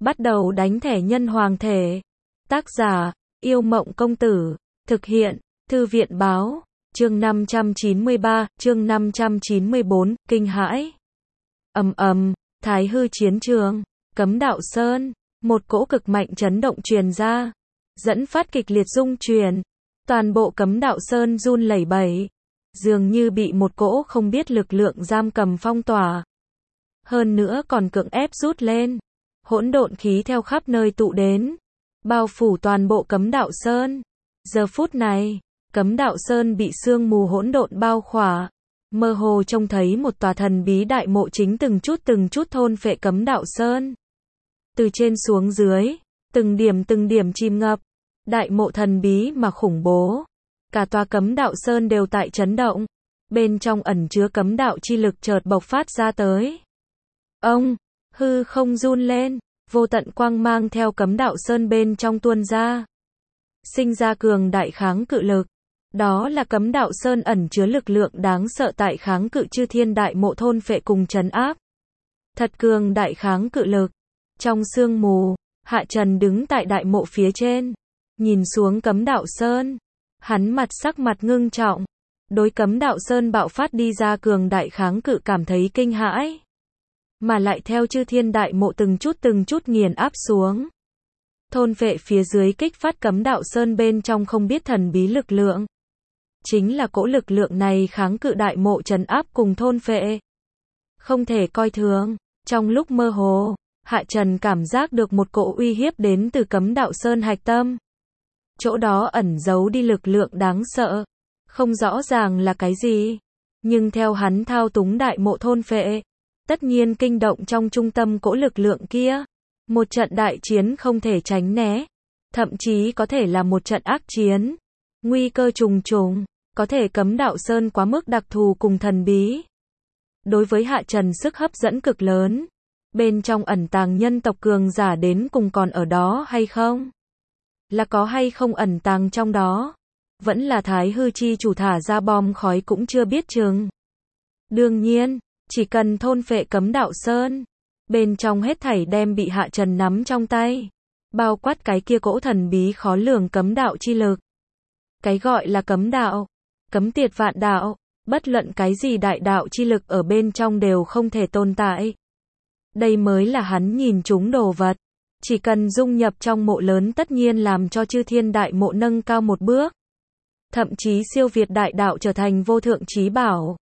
Bắt đầu đánh thẻ nhân hoàng thể. Tác giả, Yêu Mộng Công Tử. Thực hiện, Thư viện Báo. Chương 593, chương 594, kinh hãi. Ầm ầm, Thái Hư chiến trường, Cấm Đạo Sơn, một cỗ cực mạnh chấn động truyền ra, dẫn phát kịch liệt rung truyền. Toàn bộ Cấm Đạo Sơn run lẩy bẩy, dường như bị một cỗ không biết lực lượng giam cầm phong tỏa. Hơn nữa còn cưỡng ép rút lên. Hỗn độn khí theo khắp nơi tụ đến, bao phủ toàn bộ Cấm Đạo Sơn. Giờ phút này, Cấm Đạo Sơn bị sương mù hỗn độn bao khỏa, mơ hồ trông thấy một tòa thần bí đại mộ chính từng chút thôn phệ Cấm Đạo Sơn. Từ trên xuống dưới, từng điểm chìm ngập, đại mộ thần bí mà khủng bố. Cả tòa Cấm Đạo Sơn đều tại chấn động, bên trong ẩn chứa cấm đạo chi lực chợt bộc phát ra tới. Ông, hư không run lên, vô tận quang mang theo Cấm Đạo Sơn bên trong tuôn ra, sinh ra cường đại kháng cự lực. Đó là Cấm Đạo Sơn ẩn chứa lực lượng đáng sợ tại kháng cự chư thiên đại mộ thôn phệ cùng trấn áp. Thật cường đại kháng cự lực. Trong sương mù, Hạ Trần đứng tại đại mộ phía trên, nhìn xuống Cấm Đạo Sơn, hắn sắc mặt ngưng trọng, đối Cấm Đạo Sơn bạo phát đi ra cường đại kháng cự cảm thấy kinh hãi, mà lại theo chư thiên đại mộ từng chút nghiền áp xuống. Thôn vệ phía dưới kích phát Cấm Đạo Sơn bên trong không biết thần bí lực lượng. Chính là cỗ lực lượng này kháng cự đại mộ trấn áp cùng thôn vệ. Không thể coi thường. Trong lúc mơ hồ, Hạ Trần cảm giác được một cỗ uy hiếp đến từ Cấm Đạo Sơn hạch tâm. Chỗ đó ẩn giấu đi lực lượng đáng sợ. Không rõ ràng là cái gì, nhưng theo hắn thao túng đại mộ thôn vệ, tất nhiên kinh động trong trung tâm cỗ lực lượng kia. Một trận đại chiến không thể tránh né, thậm chí có thể là một trận ác chiến. Nguy cơ trùng trùng, có thể Cấm Đạo Sơn quá mức đặc thù cùng thần bí. Đối với Hạ Trần sức hấp dẫn cực lớn. Bên trong ẩn tàng nhân tộc cường giả đến cùng còn ở đó hay không? Là có hay không ẩn tàng trong đó? Vẫn là Thái Hư chi chủ thả ra bom khói cũng chưa biết chừng. Đương nhiên, chỉ cần thôn phệ Cấm Đạo Sơn, bên trong hết thảy đem bị Hạ Trần nắm trong tay, bao quát cái kia cỗ thần bí khó lường cấm đạo chi lực. Cái gọi là cấm đạo, cấm tiệt vạn đạo, bất luận cái gì đại đạo chi lực ở bên trong đều không thể tồn tại. Đây mới là hắn nhìn trúng đồ vật, chỉ cần dung nhập trong mộ lớn tất nhiên làm cho chư thiên đại mộ nâng cao một bước, thậm chí siêu việt đại đạo trở thành vô thượng chí bảo.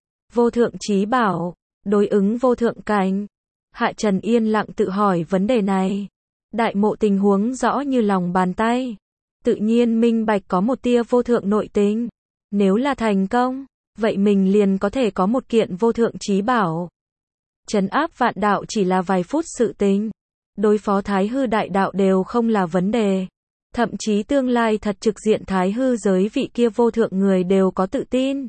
Vô thượng chí bảo, đối ứng vô thượng cảnh. Hạ Trần yên lặng tự hỏi vấn đề này. Đại mộ tình huống rõ như lòng bàn tay, tự nhiên minh bạch có một tia vô thượng nội tình. Nếu là thành công, vậy mình liền có thể có một kiện vô thượng chí bảo. Trấn áp vạn đạo chỉ là vài phút sự tình, đối phó Thái Hư đại đạo đều không là vấn đề. Thậm chí tương lai thật trực diện Thái Hư giới vị kia vô thượng người đều có tự tin.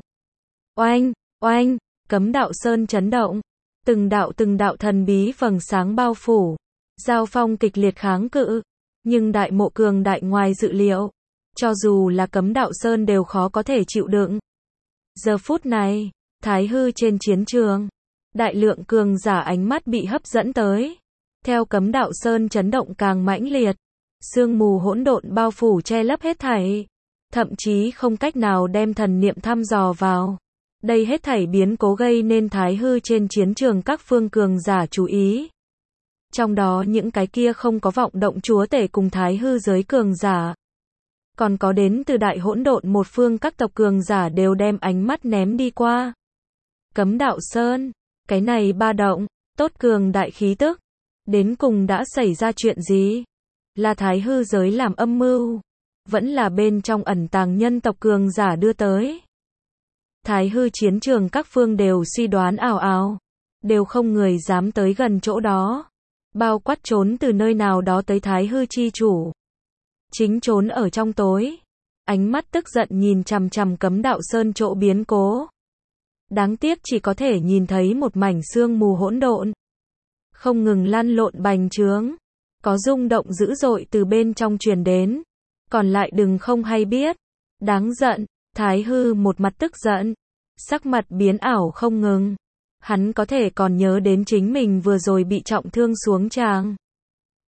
Oanh, oanh, Cấm Đạo Sơn chấn động. Từng đạo thần bí vầng sáng bao phủ, giao phong kịch liệt kháng cự, nhưng đại mộ cường đại ngoài dự liệu, cho dù là Cấm Đạo Sơn đều khó có thể chịu đựng. Giờ phút này, Thái Hư trên chiến trường, đại lượng cường giả ánh mắt bị hấp dẫn tới. Theo Cấm Đạo Sơn chấn động càng mãnh liệt, sương mù hỗn độn bao phủ che lấp hết thảy, thậm chí không cách nào đem thần niệm thăm dò vào. Đây hết thảy biến cố gây nên Thái Hư trên chiến trường các phương cường giả chú ý. Trong đó những cái kia không có vọng động chúa tể cùng Thái Hư giới cường giả, còn có đến từ đại hỗn độn một phương các tộc cường giả đều đem ánh mắt ném đi qua. Cấm Đạo Sơn, cái này ba động, tốt cường đại khí tức, đến cùng đã xảy ra chuyện gì? Là Thái Hư giới làm âm mưu, vẫn là bên trong ẩn tàng nhân tộc cường giả đưa tới? Thái Hư chiến trường các phương đều suy đoán ào ào, đều không người dám tới gần chỗ đó, bao quát trốn từ nơi nào đó tới Thái Hư chi chủ. Chính trốn ở trong tối, ánh mắt tức giận nhìn chằm chằm Cấm Đạo Sơn chỗ biến cố. Đáng tiếc chỉ có thể nhìn thấy một mảnh sương mù hỗn độn, không ngừng lăn lộn bành trướng, có rung động dữ dội từ bên trong truyền đến, còn lại đừng không hay biết. Đáng giận. Thái Hư một mặt tức giận, sắc mặt biến ảo không ngừng. Hắn có thể còn nhớ đến chính mình vừa rồi bị trọng thương xuống tràng.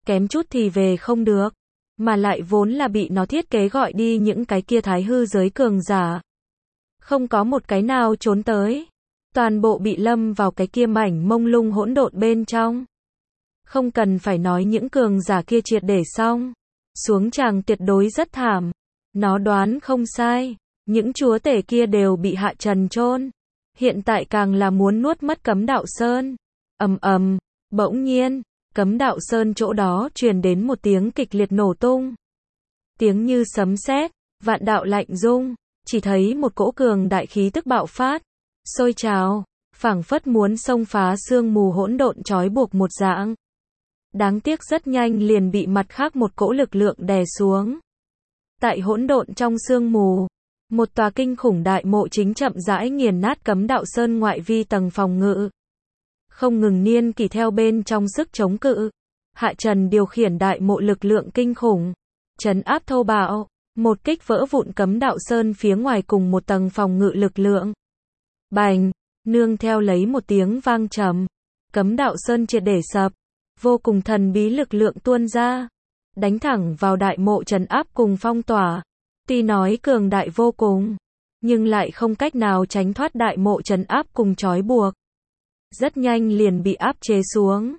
kém chút thì về không được, mà lại vốn là bị nó thiết kế gọi đi những cái kia thái hư giới cường giả. Không có một cái nào trốn tới, toàn bộ bị lâm vào cái kia mảnh mông lung hỗn độn bên trong. Không cần phải nói những cường giả kia triệt để xong, xuống tràng tuyệt đối rất thảm. Nó đoán không sai, những chúa tể kia đều bị Hạ Trần chôn, hiện tại càng là muốn nuốt mất Cấm Đạo Sơn. Ầm ầm, bỗng nhiên, Cấm Đạo Sơn chỗ đó truyền đến một tiếng kịch liệt nổ tung. Tiếng như sấm sét, vạn đạo lạnh rung, chỉ thấy một cỗ cường đại khí tức bạo phát, sôi trào, phảng phất muốn xông phá sương mù hỗn độn trói buộc một dạng. Đáng tiếc rất nhanh liền bị mặt khác một cỗ lực lượng đè xuống. Tại hỗn độn trong sương mù, một tòa kinh khủng đại mộ chính chậm rãi nghiền nát Cấm Đạo Sơn ngoại vi tầng phòng ngự. Không ngừng niên kỳ theo bên trong sức chống cự. Hạ Trần điều khiển đại mộ lực lượng kinh khủng, trấn áp thô bạo, một kích vỡ vụn Cấm Đạo Sơn phía ngoài cùng một tầng phòng ngự lực lượng. Bành, nương theo lấy một tiếng vang trầm, Cấm Đạo Sơn triệt để sập, vô cùng thần bí lực lượng tuôn ra, đánh thẳng vào đại mộ trấn áp cùng phong tỏa. Tuy nói cường đại vô cùng, nhưng lại không cách nào tránh thoát đại mộ trấn áp cùng trói buộc. Rất nhanh liền bị áp chế xuống.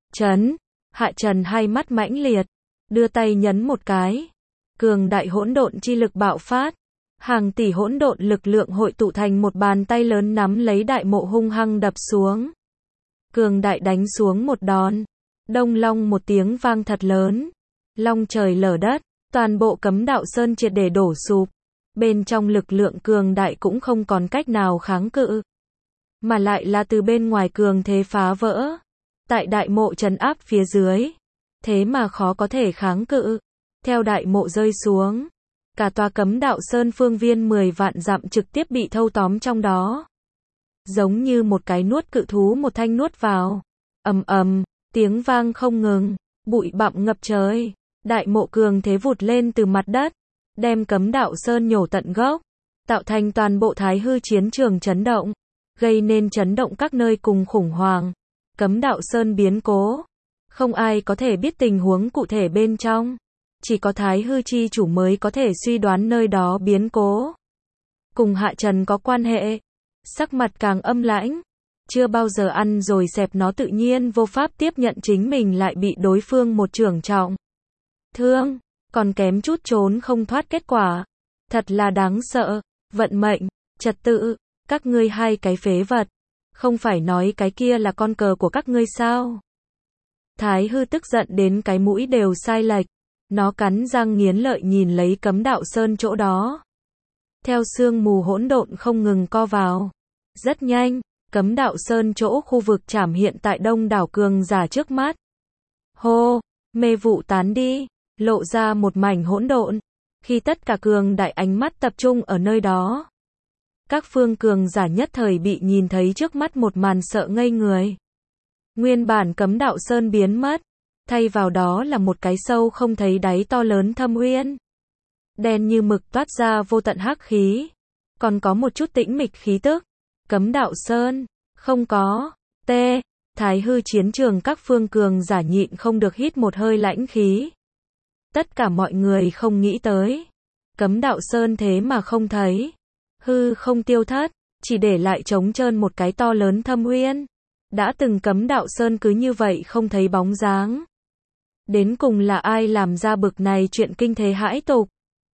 Hạ Trần hai mắt mãnh liệt, đưa tay nhấn một cái. Cường đại hỗn độn chi lực bạo phát. Hàng tỷ hỗn độn lực lượng hội tụ thành một bàn tay lớn nắm lấy đại mộ hung hăng đập xuống. Cường đại đánh xuống một đòn. Đông long một tiếng vang thật lớn. Long trời lở đất, toàn bộ Cấm Đạo Sơn triệt để đổ sụp. Bên trong lực lượng cường đại cũng không còn cách nào kháng cự, mà lại là từ bên ngoài cường thế phá vỡ. Tại đại mộ trấn áp phía dưới, thế mà khó có thể kháng cự. Theo đại mộ rơi xuống, cả tòa Cấm Đạo Sơn phương viên 10 vạn dặm trực tiếp bị thâu tóm trong đó. Giống như một cái nuốt cự thú một thanh nuốt vào. Ầm ầm, tiếng vang không ngừng, bụi bặm ngập trời. Đại mộ cường thế vụt lên từ mặt đất, đem Cấm Đạo Sơn nhổ tận gốc, tạo thành toàn bộ thái hư chiến trường chấn động, gây nên chấn động các nơi cùng khủng hoảng. Cấm Đạo Sơn biến cố, không ai có thể biết tình huống cụ thể bên trong, chỉ có thái hư chi chủ mới có thể suy đoán nơi đó biến cố. Cùng Hạ Trần có quan hệ, sắc mặt càng âm lãnh, chưa bao giờ ăn rồi xẹp nó tự nhiên vô pháp tiếp nhận chính mình lại bị đối phương một chưởng trọng thương, còn kém chút trốn không thoát kết quả. Thật là đáng sợ, vận mệnh, trật tự, các ngươi hai cái phế vật, không phải nói cái kia là con cờ của các ngươi sao? Thái hư tức giận đến cái mũi đều sai lệch, nó cắn răng nghiến lợi nhìn lấy Cấm Đạo Sơn chỗ đó. Theo sương mù hỗn độn không ngừng co vào. Rất nhanh, Cấm Đạo Sơn chỗ khu vực trảm hiện tại đông đảo cường giả trước mắt. Hô, mê vụ tán đi, lộ ra một mảnh hỗn độn. Khi tất cả cường đại ánh mắt tập trung ở nơi đó, các phương cường giả nhất thời bị nhìn thấy trước mắt một màn sợ ngây người. Nguyên bản Cấm Đạo Sơn biến mất, thay vào đó là một cái sâu không thấy đáy to lớn thâm uyên. Đen như mực toát ra vô tận hắc khí, còn có một chút tĩnh mịch khí tức. Cấm Đạo Sơn, không có. Thái hư chiến trường các phương cường giả nhịn không được hít một hơi lãnh khí. Tất cả mọi người không nghĩ tới, Cấm Đạo Sơn thế mà không thấy. Hư không tiêu thất, chỉ để lại trống trơn một cái to lớn thâm uyên. Đã từng Cấm Đạo Sơn cứ như vậy không thấy bóng dáng. Đến cùng là ai làm ra bực này chuyện kinh thế hãi tục?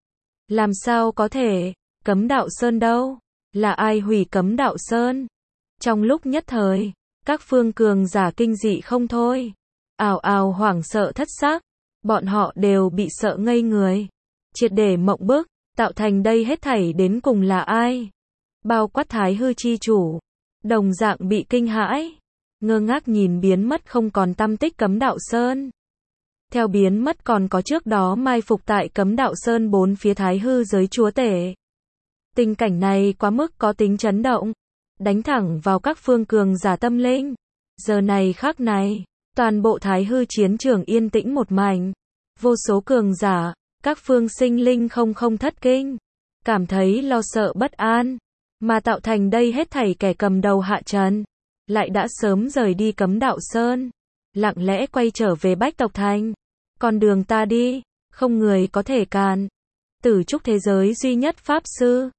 Làm sao có thể? Cấm Đạo Sơn đâu? Là ai hủy Cấm Đạo Sơn? Trong lúc nhất thời, các phương cường giả kinh dị không thôi. Ào ào hoảng sợ thất xác. Bọn họ đều bị sợ ngây người. Triệt để mộng bức, tạo thành đây hết thảy đến cùng là ai? Bao quát Thái hư chi chủ, đồng dạng bị kinh hãi, ngơ ngác nhìn biến mất không còn tăm tích Cấm Đạo Sơn. Theo biến mất còn có trước đó mai phục tại Cấm Đạo Sơn 4 phía thái hư giới chúa tể. Tình cảnh này quá mức có tính chấn động, đánh thẳng vào các phương cường giả tâm linh. Giờ này khắc này, toàn bộ thái hư chiến trường yên tĩnh một mảnh. Vô số cường giả, các phương sinh linh không thất kinh, cảm thấy lo sợ bất an, mà tạo thành đây hết thảy kẻ cầm đầu Hạ Trần, lại đã sớm rời đi Cấm Đạo Sơn, lặng lẽ quay trở về Bách Tộc Thành. Con đường ta đi, không người có thể cản. Tử trúc thế giới duy nhất pháp sư.